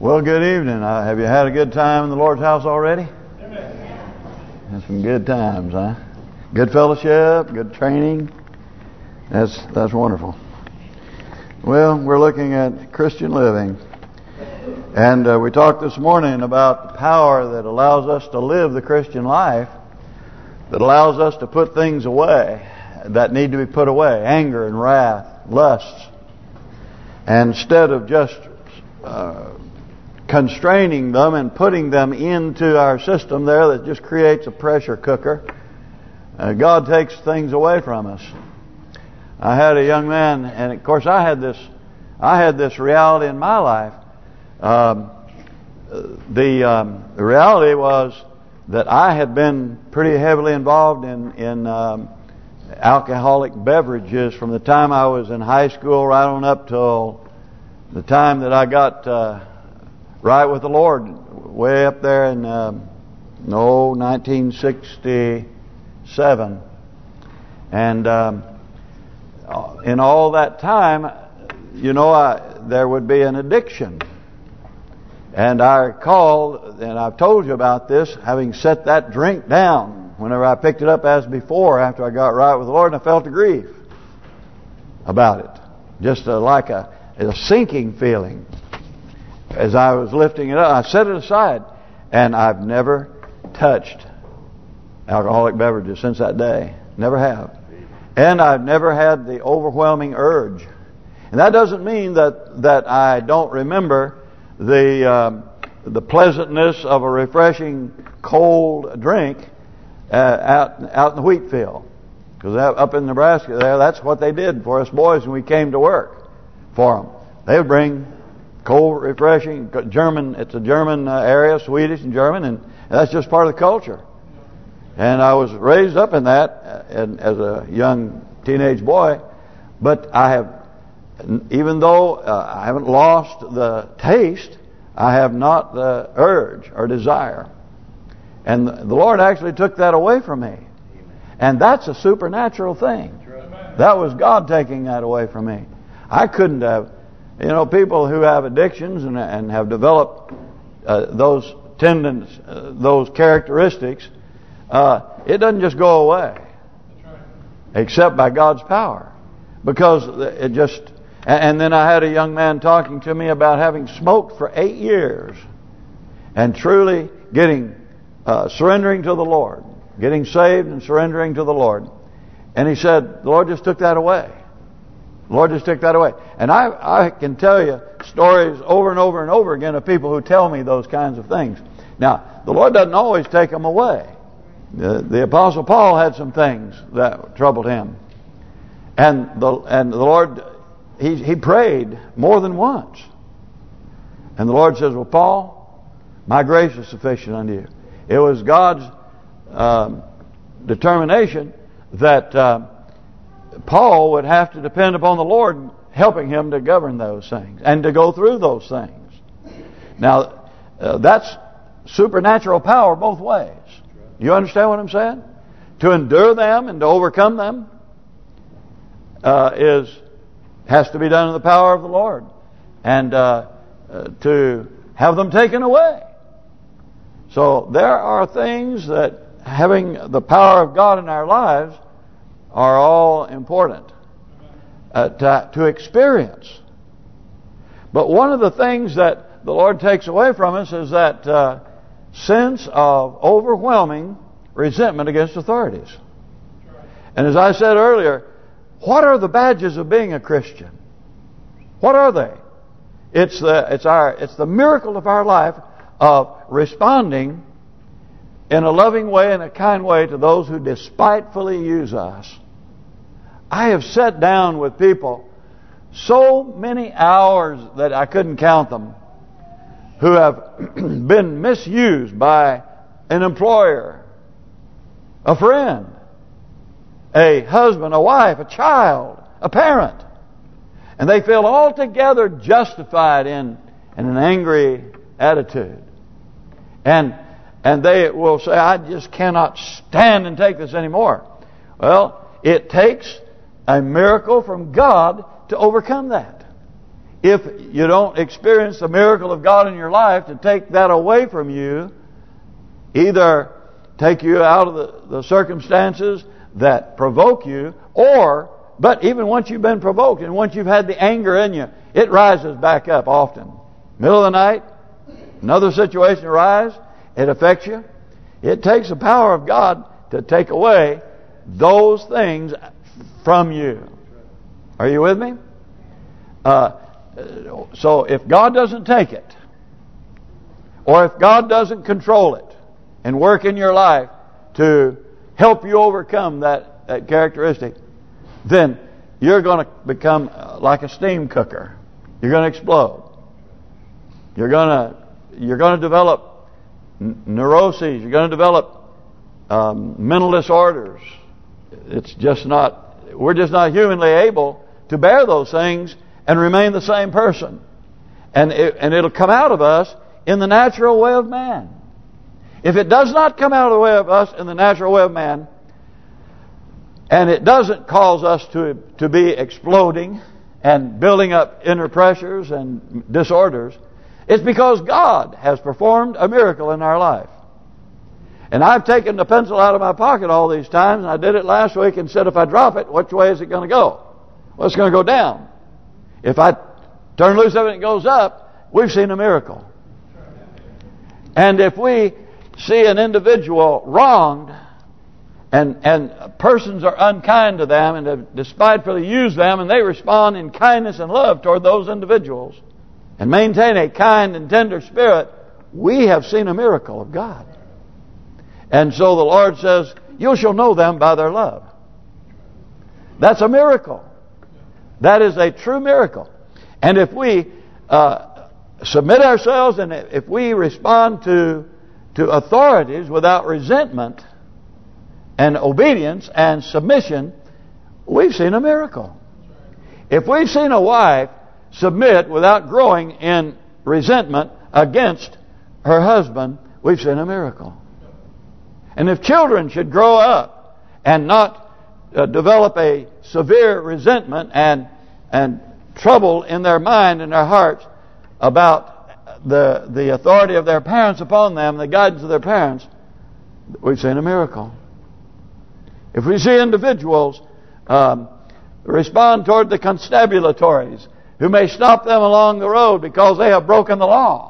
Well, good evening. Have you had a good time in the Lord's house already? Had some good times, huh? Good fellowship, good training. That's wonderful. Well, we're looking at Christian living. And we talked this morning about the power that allows us to live the Christian life, that allows us to put things away that need to be put away, anger and wrath, lusts. And instead of just constraining them and putting them into our system there that just creates a pressure cooker, God takes things away from us. I had a young man, and of course I had this reality in my life. The reality was that I had been pretty heavily involved in alcoholic beverages from the time I was in high school right on up till the time that I got right with the Lord, way up there in 1967. And in all that time, there would be an addiction. And I recall, and I've told you about this, having set that drink down whenever I picked it up as before after I got right with the Lord, and I felt a grief about it. Just like a sinking feeling as I was lifting it up. I set it aside, and I've never touched alcoholic beverages since that day. Never have. And I've never had the overwhelming urge. And that doesn't mean that I don't remember the pleasantness of a refreshing cold drink out in the wheat field. Because up in Nebraska there, that's what they did for us boys when we came to work for them. They would bring cold, refreshing German. It's a German area, Swedish and German, and that's just part of the culture. And I was raised up in that as a young teenage boy, but I have, even though I haven't lost the taste, I have not the urge or desire. And the Lord actually took that away from me. And that's a supernatural thing. That was God taking that away from me. I couldn't have, people who have addictions and have developed those tendencies, those characteristics, it doesn't just go away. Except by God's power. Because it just... And then I had a young man talking to me about having smoked for 8 years and truly surrendering to the Lord, getting saved and surrendering to the Lord. And he said, the Lord just took that away. The Lord just took that away. And I can tell you stories over and over and over again of people who tell me those kinds of things. Now, the Lord doesn't always take them away. The Apostle Paul had some things that troubled him. And the Lord... He prayed more than once. And the Lord says, well, Paul, my grace is sufficient unto you. It was God's determination that Paul would have to depend upon the Lord helping him to govern those things and to go through those things. Now, that's supernatural power both ways. You understand what I'm saying? To endure them and to overcome them has to be done in the power of the Lord, and to have them taken away. So there are things that having the power of God in our lives are all important to experience. But one of the things that the Lord takes away from us is that sense of overwhelming resentment against authorities. And as I said earlier, what are the badges of being a Christian? What are they? It's the miracle of our life of responding in a loving way and a kind way to those who despitefully use us. I have sat down with people so many hours that I couldn't count them, who have been misused by an employer, a friend, a husband, a wife, a child, a parent. And they feel altogether justified in an angry attitude. And they will say, I just cannot stand and take this anymore. Well, it takes a miracle from God to overcome that. if you don't experience the miracle of God in your life, to take that away from you, either take you out of the circumstances that provoke you, but even once you've been provoked and once you've had the anger in you, it rises back up often. Middle of the night, another situation arises, it affects you. It takes the power of God to take away those things from you. Are you with me? So if God doesn't take it, or if God doesn't control it and work in your life to help you overcome that characteristic, then you're going to become like a steam cooker. You're going to explode. You're going to develop neuroses. You're going to develop mental disorders. It's just not. We're just not humanly able to bear those things and remain the same person. And it'll come out of us in the natural way of man. If it does not come out of the way of us in the natural way of man, and it doesn't cause us to be exploding and building up inner pressures and disorders, it's because God has performed a miracle in our life. And I've taken the pencil out of my pocket all these times, and I did it last week, and said, if I drop it, which way is it going to go? Well, it's going to go down. If I turn loose of it and it goes up, we've seen a miracle. And if we see an individual wronged, and persons are unkind to them and have despitefully used them, and they respond in kindness and love toward those individuals and maintain a kind and tender spirit, we have seen a miracle of God. And so the Lord says, you shall know them by their love. That's a miracle. That is a true miracle. And if we submit ourselves, and if we respond to authorities without resentment and obedience and submission, we've seen a miracle. If we've seen a wife submit without growing in resentment against her husband, we've seen a miracle. And if children should grow up and not develop a severe resentment and trouble in their mind and their hearts about the authority of their parents upon them, the guidance of their parents, we've seen a miracle. If we see individuals respond toward the constabulatories who may stop them along the road because they have broken the law,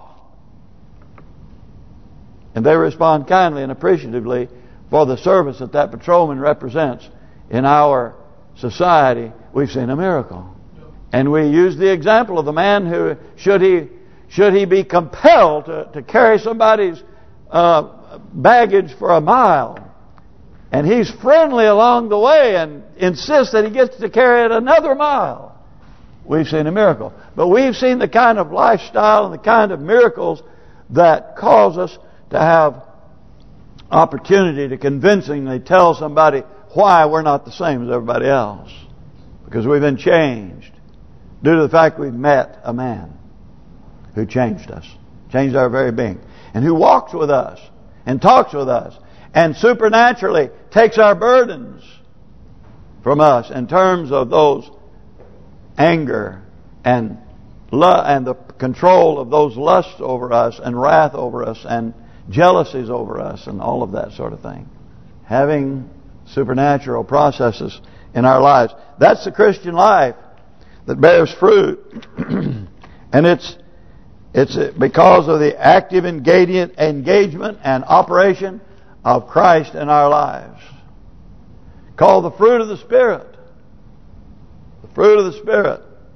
and they respond kindly and appreciatively for the service that patrolman represents in our society, we've seen a miracle. And we use the example of the man who, should he be compelled to carry somebody's baggage for a mile, and he's friendly along the way and insists that he gets to carry it another mile, we've seen a miracle. But we've seen the kind of lifestyle and the kind of miracles that cause us to have opportunity to convincingly tell somebody why we're not the same as everybody else. Because we've been changed due to the fact we've met a man who changed us, changed our very being, and who walks with us and talks with us and supernaturally takes our burdens from us in terms of those anger and the control of those lusts over us and wrath over us and jealousies over us and all of that sort of thing. Having supernatural processes in our lives. That's the Christian life that bears fruit. And it's because of the active engagement and operation of Christ in our lives. Called the fruit of the Spirit. The fruit of the Spirit.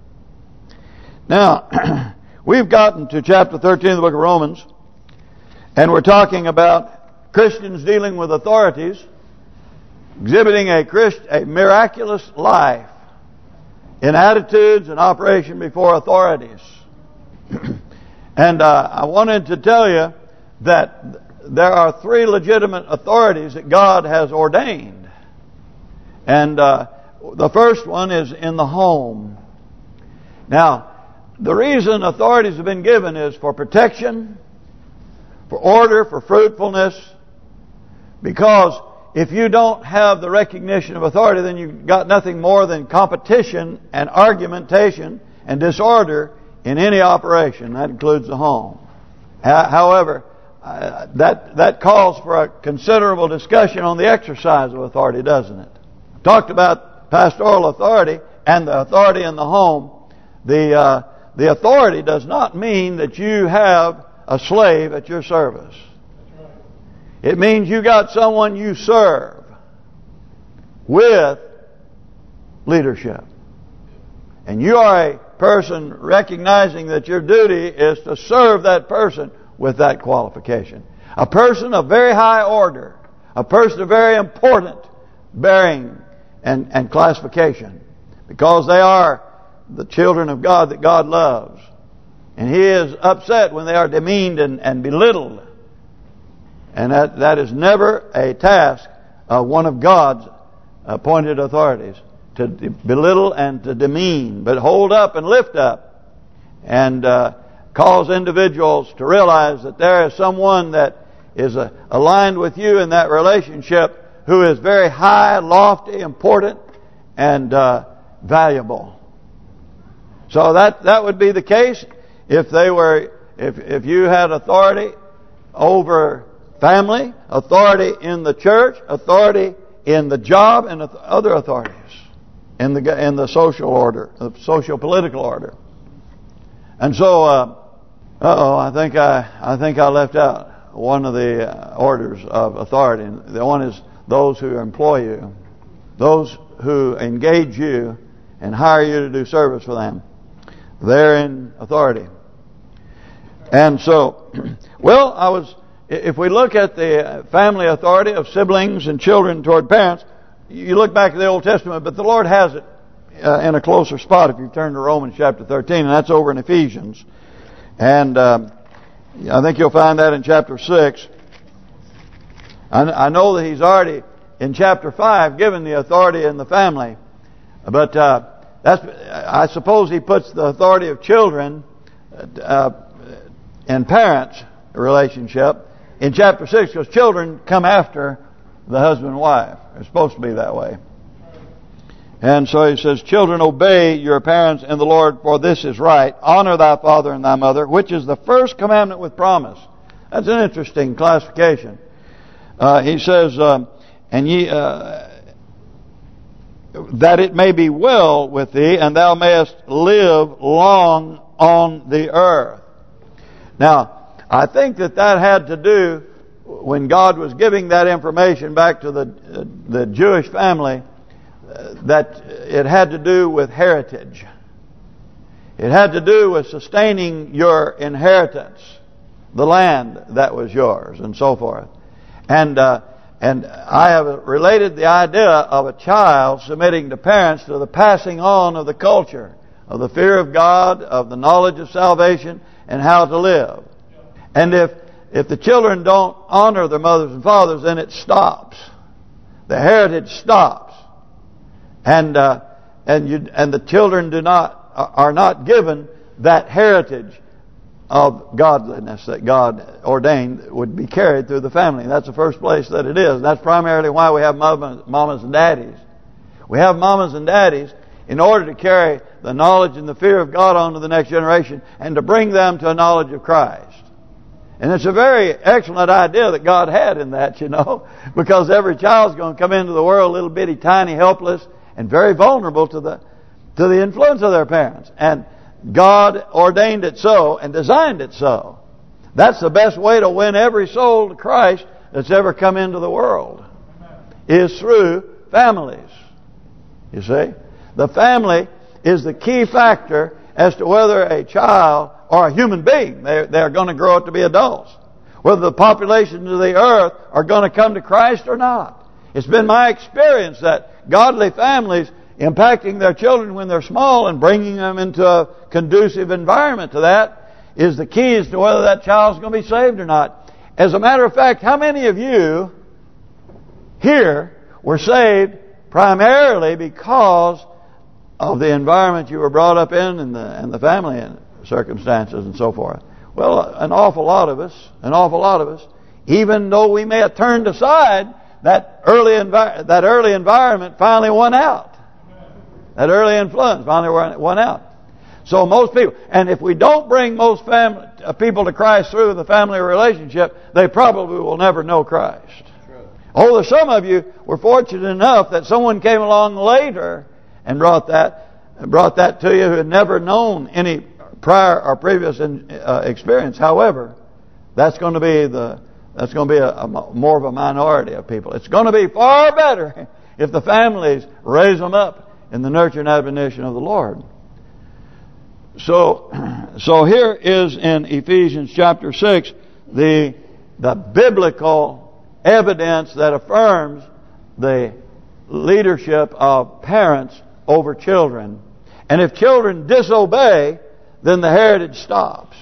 Now, we've gotten to chapter 13 of the book of Romans, and we're talking about Christians dealing with authorities, exhibiting a miraculous life in attitudes and operation before authorities. And I wanted to tell you that there are 3 legitimate authorities that God has ordained. And the first one is in the home. Now, the reason authorities have been given is for protection, for order, for fruitfulness. Because if you don't have the recognition of authority, then you've got nothing more than competition and argumentation and disorder in any operation. That includes the home. However, that calls for a considerable discussion on the exercise of authority, doesn't it? Talked about pastoral authority and the authority in the home. The authority does not mean that you have a slave at your service. It means you got someone you serve with leadership. And you are a person recognizing that your duty is to serve that person with that qualification. A person of very high order. A person of very important bearing and classification. Because they are the children of God that God loves. And He is upset when they are demeaned and belittled. And that is never a task of one of God's appointed authorities, to belittle and to demean, but hold up and lift up, and cause individuals to realize that there is someone that is aligned with you in that relationship who is very high, lofty, important, and valuable. So that would be the case if if you had authority over family, authority in the church, authority in the job, and other authorities in the social order, the social political order. And so, I think I left out one of the orders of authority. The one is those who employ you, those who engage you and hire you to do service for them. They're in authority. And so, if we look at the family authority of siblings and children toward parents, you look back at the Old Testament, but the Lord has it in a closer spot if you turn to Romans chapter 13, and that's over in Ephesians. And I think you'll find that in chapter 6. I know that He's already, in chapter 5, given the authority in the family. But I suppose He puts the authority of children and parents relationship in chapter 6, because children come after the husband and wife. It's supposed to be that way. And so He says, children, obey your parents in the Lord, for this is right. Honor thy father and thy mother, which is the first commandment with promise. That's an interesting classification. He says, and ye that it may be well with thee, and thou mayest live long on the earth. Now, I think that had to do, when God was giving that information back to the Jewish family, that it had to do with heritage. It had to do with sustaining your inheritance, the land that was yours, and so forth. And I have related the idea of a child submitting to parents to the passing on of the culture, of the fear of God, of the knowledge of salvation, and how to live. And if the children don't honor their mothers and fathers, then it stops. The heritage stops, and the children are not given that heritage of godliness that God ordained would be carried through the family. That's the first place that it is. That's primarily why we have mamas and daddies. We have mamas and daddies in order to carry the knowledge and the fear of God on to the next generation, and to bring them to a knowledge of Christ. And it's a very excellent idea that God had in that, because every child's going to come into the world little bitty, tiny, helpless, and very vulnerable to the influence of their parents. And God ordained it so and designed it so. That's the best way to win every soul to Christ that's ever come into the world, is through families. You see? The family is the key factor as to whether a child or a human being, they're going to grow up to be adults, whether the populations of the earth are going to come to Christ or not. It's been my experience that godly families impacting their children when they're small and bringing them into a conducive environment to that is the key as to whether that child's going to be saved or not. As a matter of fact, how many of you here were saved primarily because of the environment you were brought up in and the family circumstances and so forth? Well, an awful lot of us, even though we may have turned aside, that early environment finally won out. That early influence finally won out. So most people, and if we don't bring most people to Christ through the family relationship, they probably will never know Christ. Oh, some of you were fortunate enough that someone came along later and brought that to you who had never known any prior or previous experience. However, that's going to be more of a minority of people. It's going to be far better if the families raise them up in the nurture and admonition of the Lord. So here is in Ephesians chapter 6 the biblical evidence that affirms the leadership of parents over children. And if children disobey, then the heritage stops.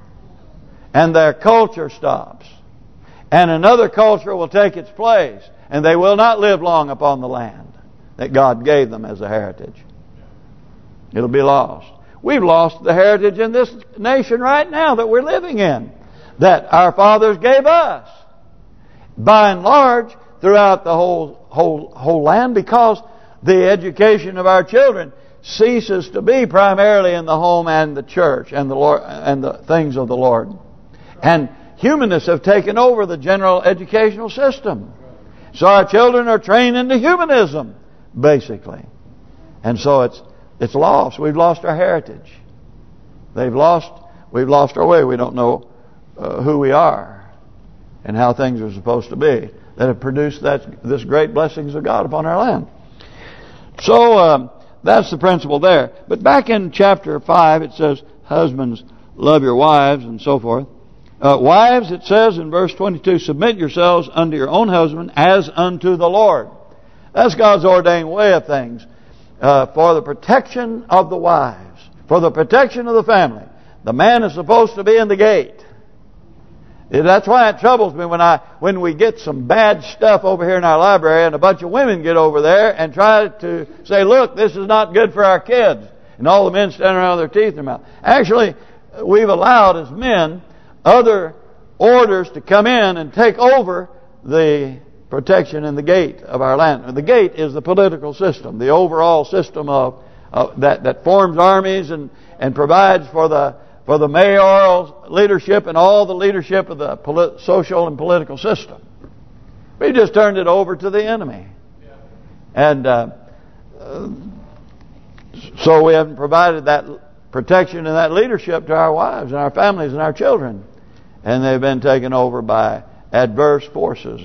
And their culture stops. And another culture will take its place. And they will not live long upon the land that God gave them as a heritage. It'll be lost. We've lost the heritage in this nation right now that we're living in, that our fathers gave us, by and large, throughout the whole land, because the education of our children ceases to be primarily in the home and the church and the Lord and the things of the Lord. And humanists have taken over the general educational system. So our children are trained into humanism, basically. And so it's lost. We've lost our heritage. We've lost our way. We don't know who we are and how things are supposed to be that have produced this great blessings of God upon our land. So that's the principle there. But back in chapter 5 it says, husbands, love your wives and so forth. Wives, it says in verse 22, submit yourselves unto your own husband as unto the Lord. That's God's ordained way of things. For the protection of the wives, for the protection of the family. The man is supposed to be in the gate. That's why it troubles me when we get some bad stuff over here in our library and a bunch of women get over there and try to say, look, this is not good for our kids. And all the men stand around with their teeth in their mouth. Actually, we've allowed as men other orders to come in and take over the protection in the gate of our land. The gate is the political system, the overall system of that forms armies and provides for the mayoral leadership and all the leadership of the social and political system. We just turned it over to the enemy. And so we haven't provided that protection and that leadership to our wives and our families and our children. And they've been taken over by adverse forces.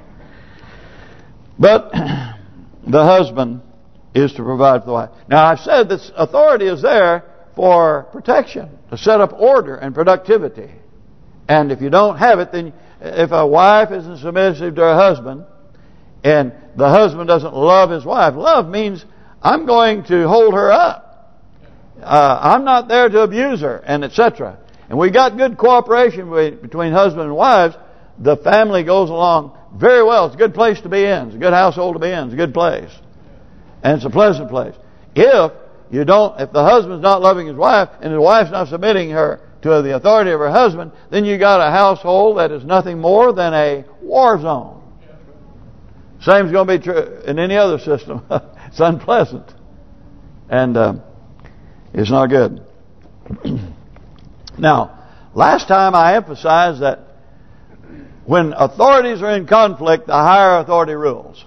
But the husband is to provide for the wife. Now I've said this authority is there for protection, to set up order and productivity. And if you don't have it, then if a wife isn't submissive to her husband, and the husband doesn't love his wife, love means I'm going to hold her up. I'm not there to abuse her, and etc. And we got good cooperation between husband and wives. The family goes along very well. It's a good place to be in. It's a good household to be in. It's a good place. And it's a pleasant place. If the husband's not loving his wife and his wife's not submitting her to the authority of her husband, then you got a household that is nothing more than a war zone. Same's going to be true in any other system. It's unpleasant. And it's not good. Now, last time I emphasized that when authorities are in conflict, the higher authority rules.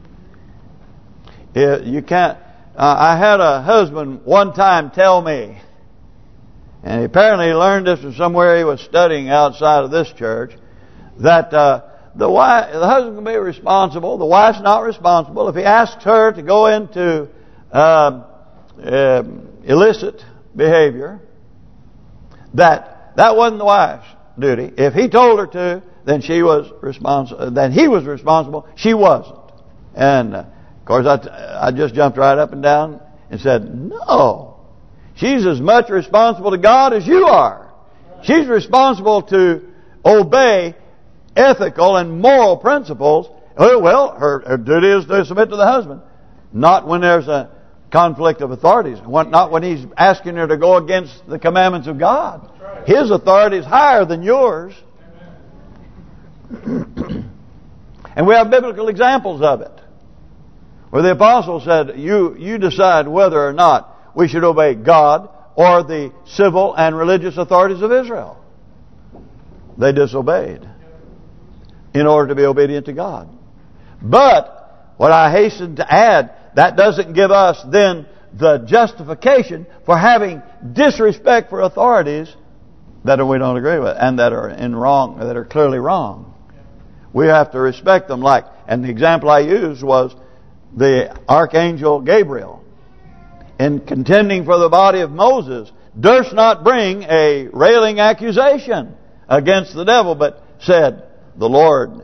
You can't. I had a husband one time tell me, and he apparently learned this from somewhere he was studying outside of this church, that the husband can be responsible, the wife's not responsible. If he asks her to go into illicit behavior, that wasn't the wife's duty. If he told her to, then she was responsible. Then he was responsible. She wasn't. And of course, I just jumped right up and down and said, no, she's as much responsible to God as you are. She's responsible to obey ethical and moral principles. Well, her duty is to submit to the husband. Not when there's a conflict of authorities. Not when he's asking her to go against the commandments of God. His authority is higher than yours. And we have biblical examples of it, where the apostle said, you decide whether or not we should obey God or the civil and religious authorities of Israel. They disobeyed in order to be obedient to God. But what I hasten to add, that doesn't give us then the justification for having disrespect for authorities that we don't agree with and that are wrong, that are clearly wrong. We have to respect them. And the example I used was the Archangel Gabriel, in contending for the body of Moses, durst not bring a railing accusation against the devil, but said, "The Lord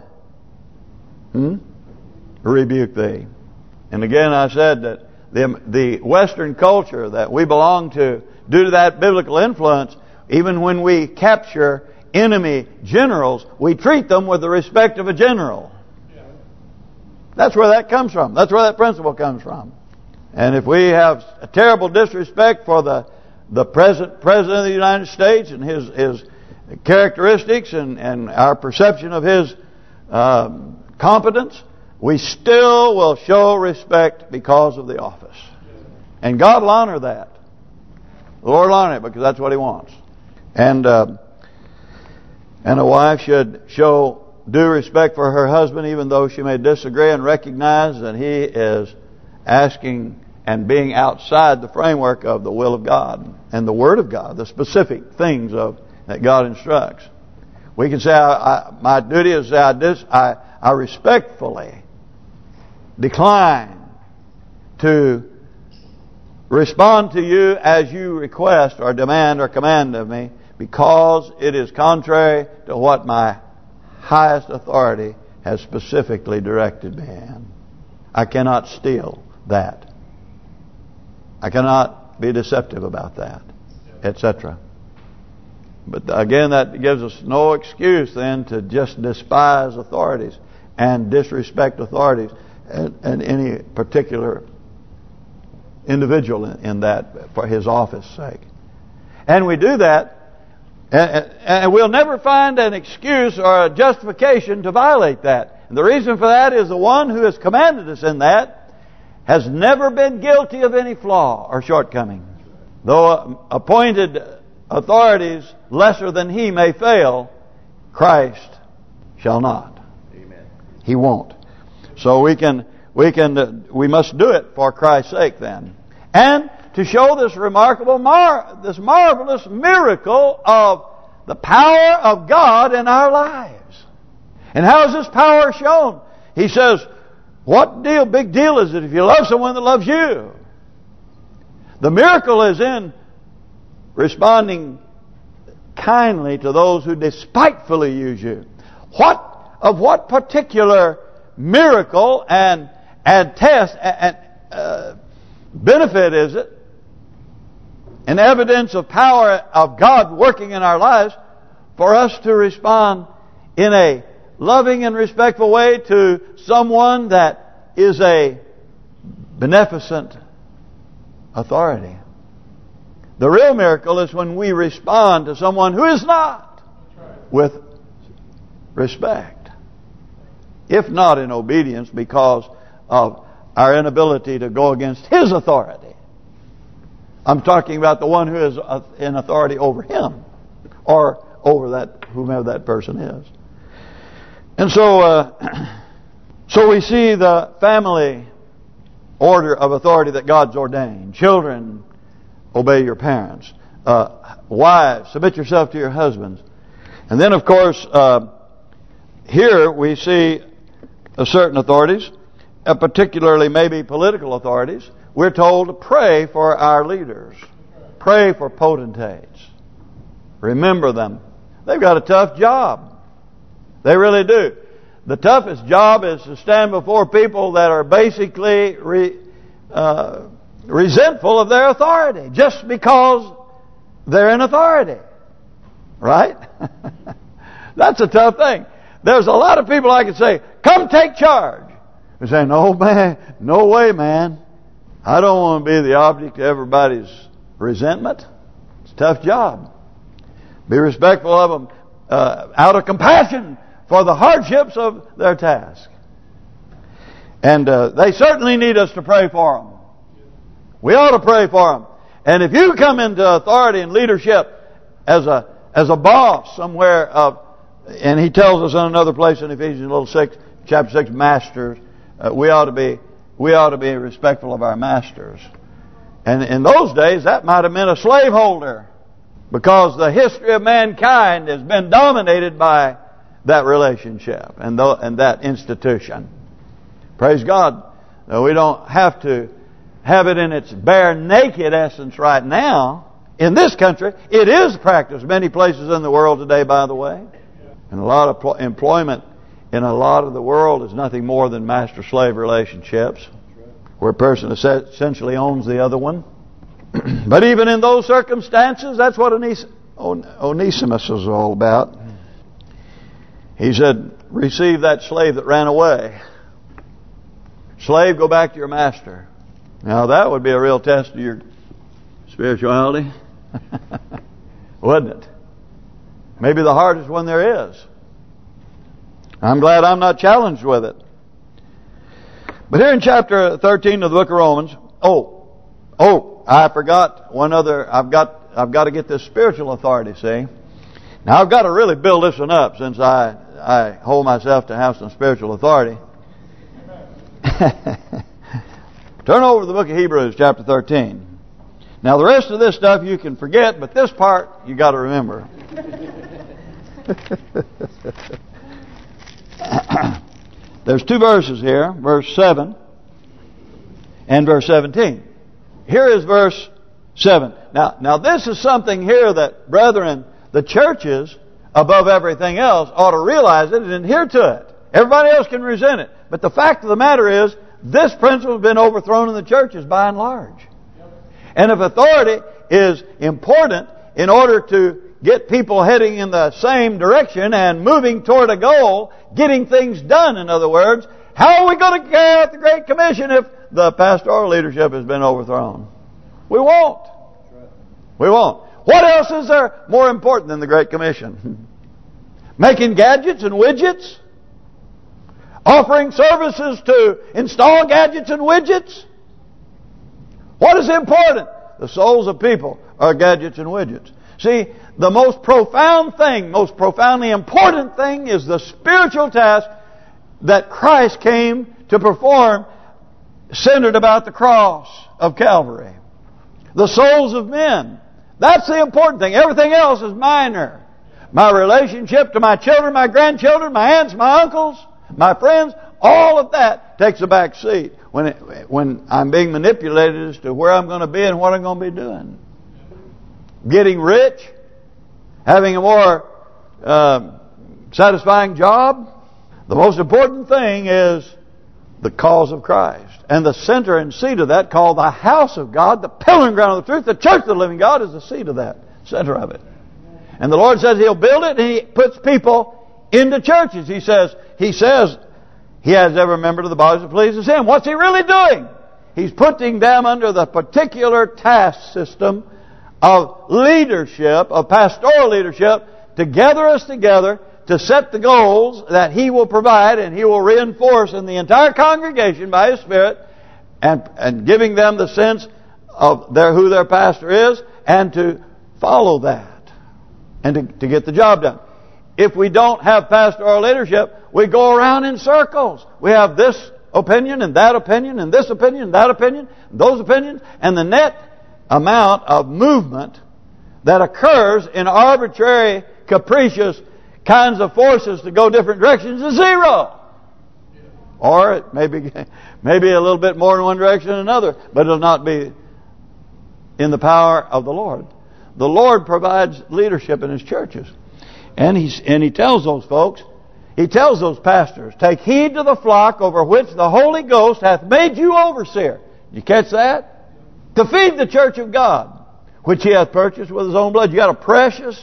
rebuke thee." And again I said that the Western culture that we belong to, due to that biblical influence, even when we capture enemy generals, we treat them with the respect of a general. That's where that comes from. That's where that principle comes from. And if we have a terrible disrespect for the present President of the United States and his characteristics and our perception of his competence, we still will show respect because of the office. And God will honor that. The Lord will honor it because that's what He wants. And a wife should show due respect for her husband, even though she may disagree, and recognize that he is asking and being outside the framework of the will of God and the Word of God, the specific things that God instructs. We can say, my duty is that I respectfully decline to respond to you as you request or demand or command of me, because it is contrary to what my highest authority has specifically directed me in. I cannot steal that. I cannot be deceptive about that, etc. But again, that gives us no excuse then to just despise authorities and disrespect authorities and any particular individual in that for his office sake. And we do that, and we'll never find an excuse or a justification to violate that. And the reason for that is the one who has commanded us in that has never been guilty of any flaw or shortcoming. Though appointed authorities lesser than he may fail, Christ shall not. Amen. He won't. So we must do it for Christ's sake then. And to show this this marvelous miracle of the power of God in our lives. And how is this power shown? He says, big deal is it if you love someone that loves you? The miracle is in responding kindly to those who despitefully use you. What particular miracle and test and benefit is it, an evidence of power of God working in our lives, for us to respond in a loving and respectful way to someone that is a beneficent authority? The real miracle is when we respond to someone who is not with respect, if not in obedience because of our inability to go against his authority. I'm talking about the one who is in authority over him or over that whomever that person is. And so we see the family order of authority that God's ordained. Children, obey your parents. Wives, submit yourself to your husbands. And then, of course, here we see certain authorities, particularly maybe political authorities. We're told to pray for our leaders. Pray for potentates. Remember them. They've got a tough job. They really do. The toughest job is to stand before people that are basically resentful of their authority just because they're in authority. Right? That's a tough thing. There's a lot of people I could say, come take charge. They say, no man, no way, man. I don't want to be the object of everybody's resentment. It's a tough job. Be respectful of them out of compassion for the hardships of their task. And they certainly need us to pray for them. We ought to pray for them. And if you come into authority and leadership as a boss somewhere and he tells us in another place in Ephesians chapter 6, masters, we ought to be respectful of our masters. And in those days, that might have meant a slaveholder, because the history of mankind has been dominated by that relationship and that institution. Praise God. We don't have to have it in its bare naked essence right now. In this country, it is practiced many places in the world today, by the way. And a lot of employment in a lot of the world is nothing more than master-slave relationships, where a person essentially owns the other one. But even in those circumstances, that's what Onesimus is all about. He said, receive that slave that ran away. Slave, go back to your master. Now that would be a real test of your spirituality. Wouldn't it? Maybe the hardest one there is. I'm glad I'm not challenged with it. But here in chapter 13 of the book of Romans, I forgot one other. I've got to get this spiritual authority, see. Now I've got to really build this one up, since I hold myself to have some spiritual authority. Turn over to the book of Hebrews, chapter 13. Now the rest of this stuff you can forget, but this part you got to remember. There's two verses here, verse 7 and verse 17. Here is verse 7. Now this is something here that, brethren, the churches, above everything else, ought to realize it and adhere to it. Everybody else can resent it. But the fact of the matter is, this principle has been overthrown in the churches by and large. And if authority is important in order to get people heading in the same direction and moving toward a goal, getting things done, in other words, how are we going to carry out the Great Commission if the pastoral leadership has been overthrown? We won't. We won't. What else is there more important than the Great Commission? Making gadgets and widgets? Offering services to install gadgets and widgets? What is important? The souls of people are gadgets and widgets. See, the most profound thing, most profoundly important thing is the spiritual task that Christ came to perform, centered about the cross of Calvary. The souls of men. That's the important thing. Everything else is minor. My relationship to my children, my grandchildren, my aunts, my uncles, my friends, all of that takes a back seat when I'm being manipulated as to where I'm going to be and what I'm going to be doing. Getting rich, having a more satisfying job. The most important thing is the cause of Christ. And the center and seat of that, called the house of God, the pillar and ground of the truth, the church of the living God, is the seat of that, center of it. And the Lord says He'll build it, and He puts people into churches. He says He has every member of the body that pleases Him. What's He really doing? He's putting them under the particular task system of leadership, of pastoral leadership, to gather us together, to set the goals that He will provide and He will reinforce in the entire congregation by His Spirit, and giving them the sense of who their pastor is, and to follow that, and to get the job done. If we don't have pastoral leadership, we go around in circles. We have this opinion and that opinion and this opinion and that opinion and those opinions, and the net amount of movement that occurs in arbitrary, capricious kinds of forces to go different directions is zero. Or it may be a little bit more in one direction than another, but it'll not be in the power of the Lord. The Lord provides leadership in His churches. And He tells those folks, He tells those pastors, take heed to the flock over which the Holy Ghost hath made you overseer. Did you catch that? To feed the church of God, which He hath purchased with His own blood. You got a precious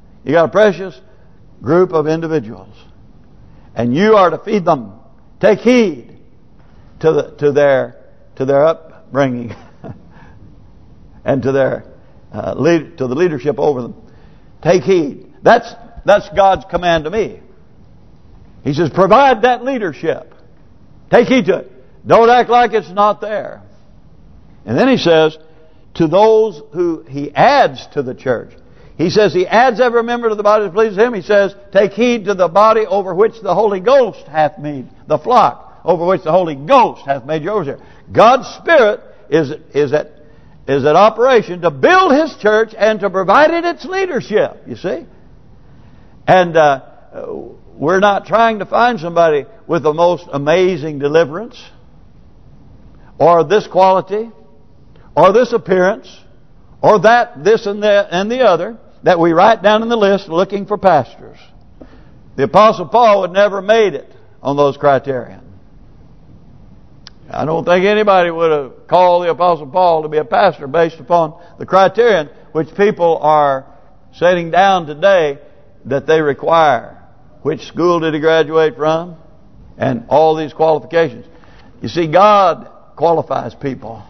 group of individuals, and you are to feed them. Take heed to their upbringing and to the leadership over them. Take heed. That's God's command to me. He says, provide that leadership. Take heed to it. Don't act like it's not there. And then He says, to those who He adds to the church. He says He adds every member to the body that pleases Him. He says, take heed to the body over which the Holy Ghost hath made, the flock over which the Holy Ghost hath made you overseer. God's Spirit is at operation to build His church and to provide it its leadership, you see. And we're not trying to find somebody with the most amazing deliverance, or this quality, or this appearance, or that, this and the other, that we write down in the list looking for pastors. The Apostle Paul would never have made it on those criteria. I don't think anybody would have called the Apostle Paul to be a pastor based upon the criterion which people are setting down today that they require. Which school did he graduate from? And all these qualifications. You see, God qualifies people.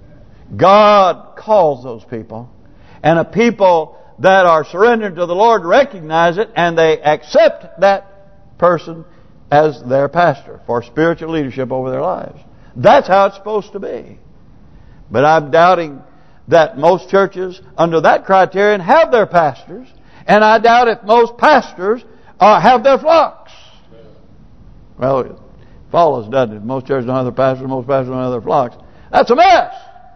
God calls those people. And a people that are surrendered to the Lord recognize it, and they accept that person as their pastor for spiritual leadership over their lives. That's how it's supposed to be. But I'm doubting that most churches under that criterion have their pastors, and I doubt if most pastors have their flocks. Well, it follows, doesn't it? Most churches don't have their pastors, most pastors don't have their flocks. That's a mess.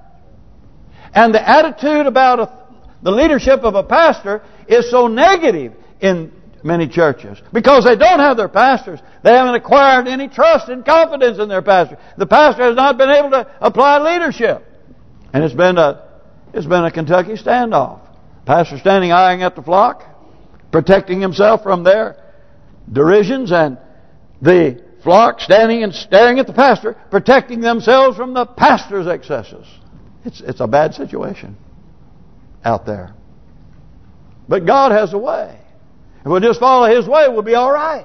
And the attitude about the leadership of a pastor is so negative in many churches because they don't have their pastors. They haven't acquired any trust and confidence in their pastor. The pastor has not been able to apply leadership, and it's been a Kentucky standoff. Pastor standing eyeing at the flock, protecting himself from their derisions, and the flock standing and staring at the pastor, protecting themselves from the pastor's excesses. It's a bad situation out there. But God has a way. If we'll just follow His way, we'll be all right.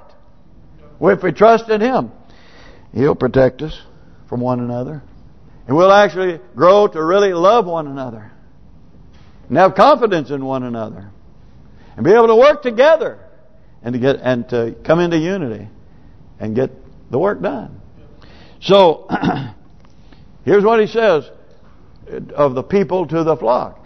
If we trust in Him, He'll protect us from one another. And we'll actually grow to really love one another. And have confidence in one another. And be able to work together. And to come into unity. And get the work done. So, here's what He says of the people to the flock.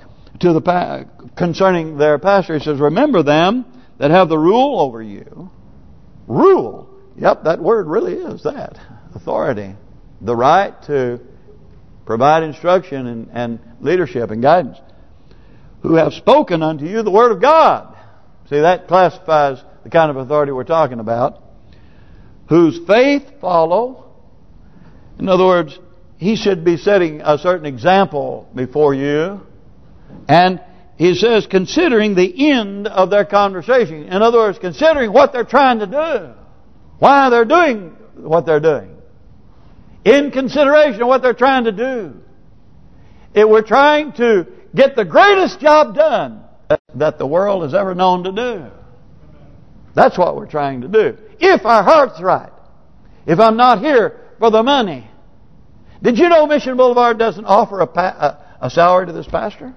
Concerning their pastor, He says, remember them that have the rule over you. Rule. Yep, that word really is that. Authority. The right to provide instruction and leadership and guidance. Who have spoken unto you the word of God. See, that classifies the kind of authority we're talking about. Whose faith follow. In other words, he should be setting a certain example before you. And he says, considering the end of their conversation. In other words, considering what they're trying to do. Why they're doing what they're doing. In consideration of what they're trying to do. We're trying to get the greatest job done that the world has ever known to do. That's what we're trying to do. If our heart's right. If I'm not here for the money. Did you know Mission Boulevard doesn't offer a salary to this pastor?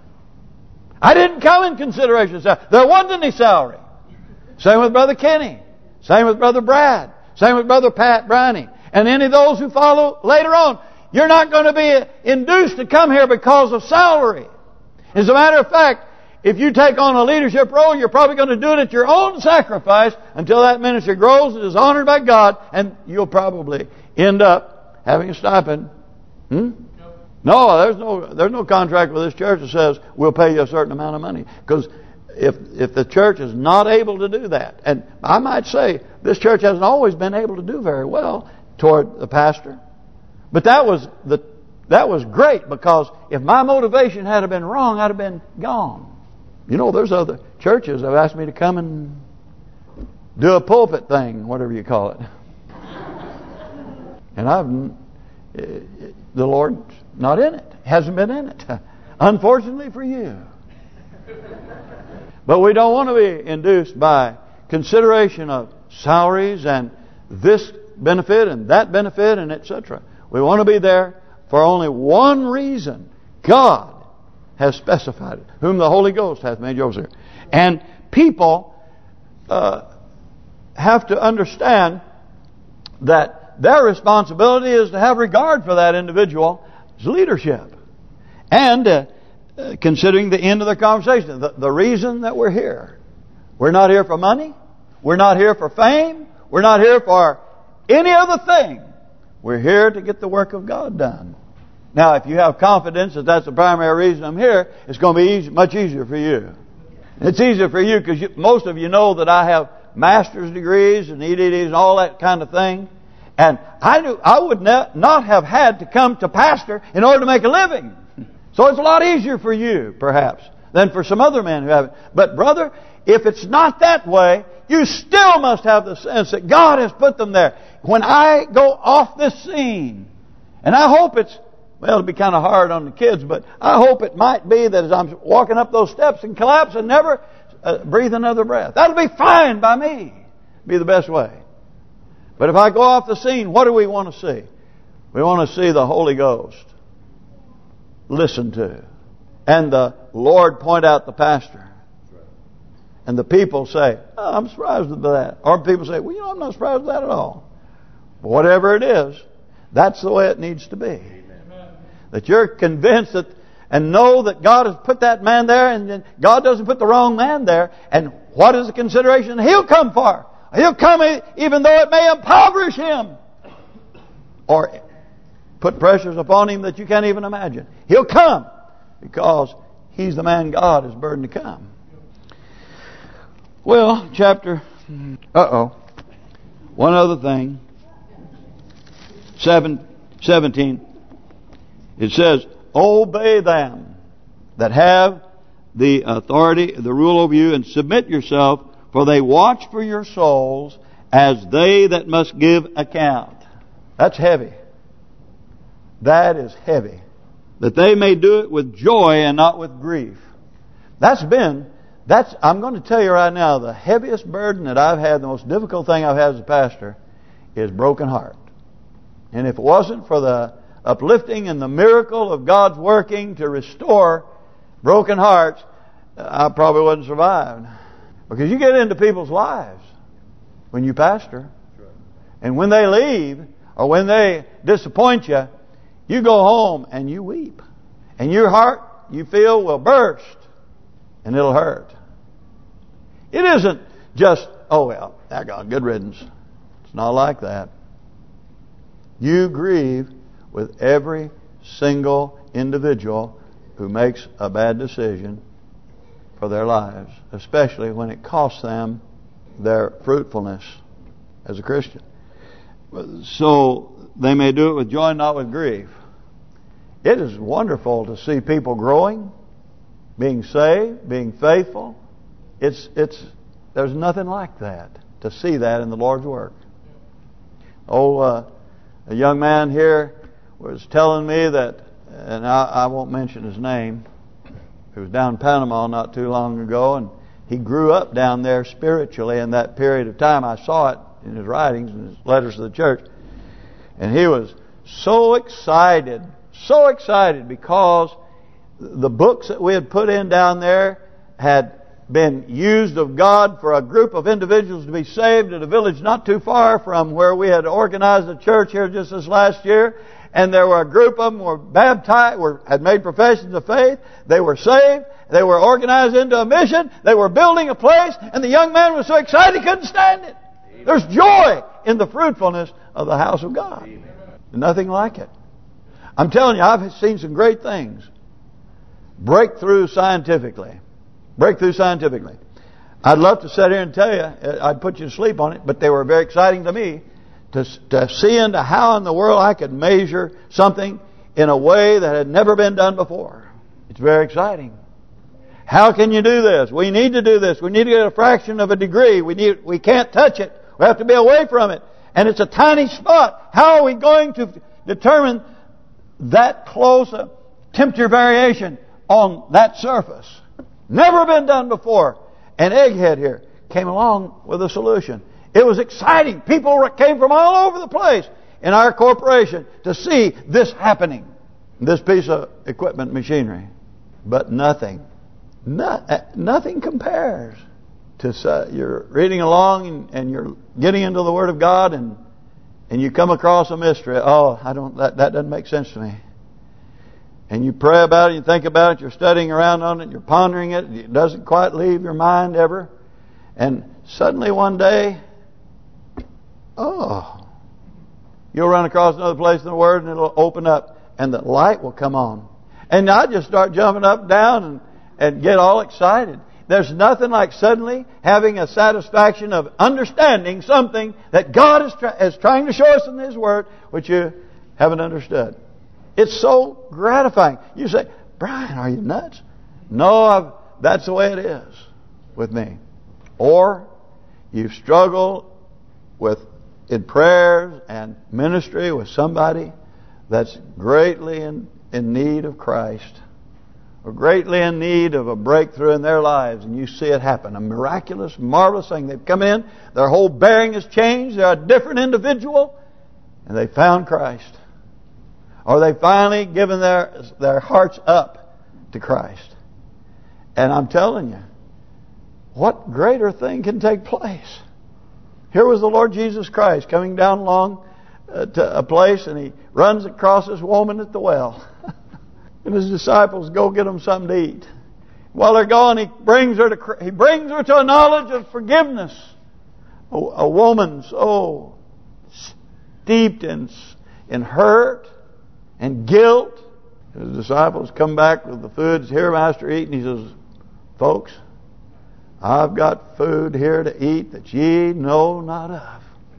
I didn't come in consideration of salary. There wasn't any salary. Same with Brother Kenny. Same with Brother Brad. Same with Brother Pat Briney. And any of those who follow later on. You're not going to be induced to come here because of salary. As a matter of fact, if you take on a leadership role, you're probably going to do it at your own sacrifice until that ministry grows and is honored by God, and you'll probably end up having a stipend. No, there's no contract with this church that says we'll pay you a certain amount of money. Because if the church is not able to do that, and I might say this church hasn't always been able to do very well toward the pastor, but that was great, because if my motivation had been wrong, I'd have been gone. You know, there's other churches that have asked me to come and do a pulpit thing, whatever you call it. And the Lord's not in it. Hasn't been in it. Unfortunately for you. But we don't want to be induced by consideration of salaries and this benefit and that benefit and etc. We want to be there for only one reason. God has specified it. Whom the Holy Ghost hath made you overseer. And people have to understand that their responsibility is to have regard for that individual's leadership. And considering the end of the conversation. The reason that we're here. We're not here for money. We're not here for fame. We're not here for any other thing. We're here to get the work of God done. Now, if you have confidence that that's the primary reason I'm here, it's going to be much easier for you. It's easier for you because most of you know that I have master's degrees and EDDs and all that kind of thing. And I would not have had to come to pastor in order to make a living. So it's a lot easier for you, perhaps, than for some other men who haven't. But brother, if it's not that way, you still must have the sense that God has put them there. When I go off this scene, and I hope it's, well, it'll be kind of hard on the kids, but I hope it might be that as I'm walking up those steps and collapse and never breathe another breath. That'll be fine by me. Be the best way. But if I go off the scene, what do we want to see? We want to see the Holy Ghost listened to. And the Lord point out the pastor. And the people say, oh, I'm surprised at that. Or people say, well, I'm not surprised at that at all. But whatever it is, that's the way it needs to be. Amen. That you're convinced that and know that God has put that man there, and God doesn't put the wrong man there. And what is the consideration He'll come for? He'll come even though it may impoverish him or put pressures upon him that you can't even imagine. He'll come because He's the man God is burdened to come. Well, one other thing. 17. It says, obey them that have the authority, the rule over you, and submit yourself, for they watch for your souls as they that must give account. That's heavy. That is heavy. That they may do it with joy and not with grief. I'm going to tell you right now, the heaviest burden that I've had, the most difficult thing I've had as a pastor, is broken heart. And if it wasn't for the uplifting and the miracle of God's working to restore broken hearts, I probably wouldn't survive. Because you get into people's lives when you pastor. And when they leave or when they disappoint you, you go home and you weep. And your heart, you feel, will burst. And it'll hurt. It isn't just, oh well, that got good riddance. It's not like that. You grieve with every single individual who makes a bad decision for their lives, especially when it costs them their fruitfulness as a Christian. So they may do it with joy, not with grief. It is wonderful to see people growing, being saved, being faithful. There's nothing like that, to see that in the Lord's work. A young man here was telling me that, and I won't mention his name, he was down in Panama not too long ago, and he grew up down there spiritually in that period of time. I saw it in his writings and his letters to the church. And he was so excited because the books that we had put in down there had been used of God for a group of individuals to be saved at a village not too far from where we had organized a church here just this last year. And there were a group of them were baptized, had made professions of faith. They were saved. They were organized into a mission. They were building a place. And the young man was so excited he couldn't stand it. Amen. There's joy in the fruitfulness of the house of God. Amen. Nothing like it. I'm telling you, I've seen some great things. Breakthrough scientifically. I'd love to sit here and tell you, I'd put you to sleep on it, but they were very exciting to me to see into how in the world I could measure something in a way that had never been done before. It's very exciting. How can you do this? We need to do this. We need to get a fraction of a degree. We can't touch it. We have to be away from it. And it's a tiny spot. How are we going to determine that close a temperature variation on that surface? Never been done before. And Egghead here came along with a solution. It was exciting. People came from all over the place in our corporation to see this happening. This piece of equipment, machinery. But nothing compares to you're reading along and you're getting into the Word of God and you come across a mystery. Oh, that doesn't make sense to me. and you pray about it, you think about it, you're studying around on it, you're pondering it, it doesn't quite leave your mind ever. And suddenly one day, you'll run across another place in the Word and it'll open up and the light will come on. And I just start jumping up and down and get all excited. There's nothing like suddenly having a satisfaction of understanding something that God is trying to show us in His Word, which you haven't understood. It's so gratifying. You say, Brian, are you nuts? No, that's the way it is with me. Or you've struggled in prayers and ministry with somebody that's greatly in need of Christ, or greatly in need of a breakthrough in their lives, and you see it happen. A miraculous, marvelous thing. They've come in, their whole bearing has changed, they're a different individual, and they found Christ. Or they finally given their hearts up to Christ. And I'm telling you, what greater thing can take place? Here was the Lord Jesus Christ coming down along to a place, and He runs across this woman at the well. And His disciples go get them something to eat. While they're gone, He brings her to a knowledge of forgiveness. A woman so steeped in hurt and guilt. His disciples come back with the food. Here, Master, eat. And He says, folks, I've got food here to eat that ye know not of.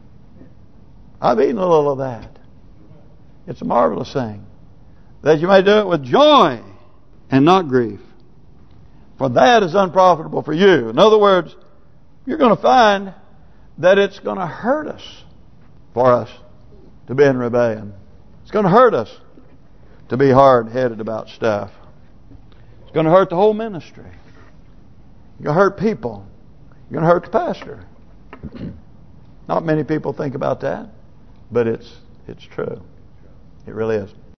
I've eaten a little of that. It's a marvelous thing, that you may do it with joy and not grief, for that is unprofitable for you. In other words, you're going to find that it's going to hurt us for us to be in rebellion. It's going to hurt us to be hard-headed about stuff. It's going to hurt the whole ministry. You're going to hurt people. You're going to hurt the pastor. Not many people think about that, but it's true. It really is.